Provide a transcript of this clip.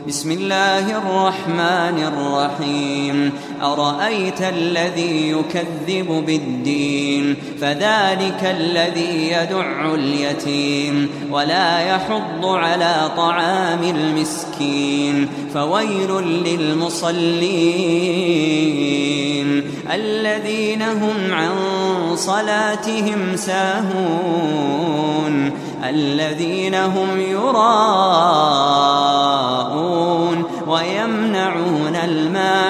بسم الله الرحمن الرحيم أرأيت الذي يكذب بالدين فذلك الذي يدع اليتيم ولا يحض على طعام المسكين فويل للمصلين الذين هم عن صلاتهم ساهون الذين هم يراءون ويمنعون الماعون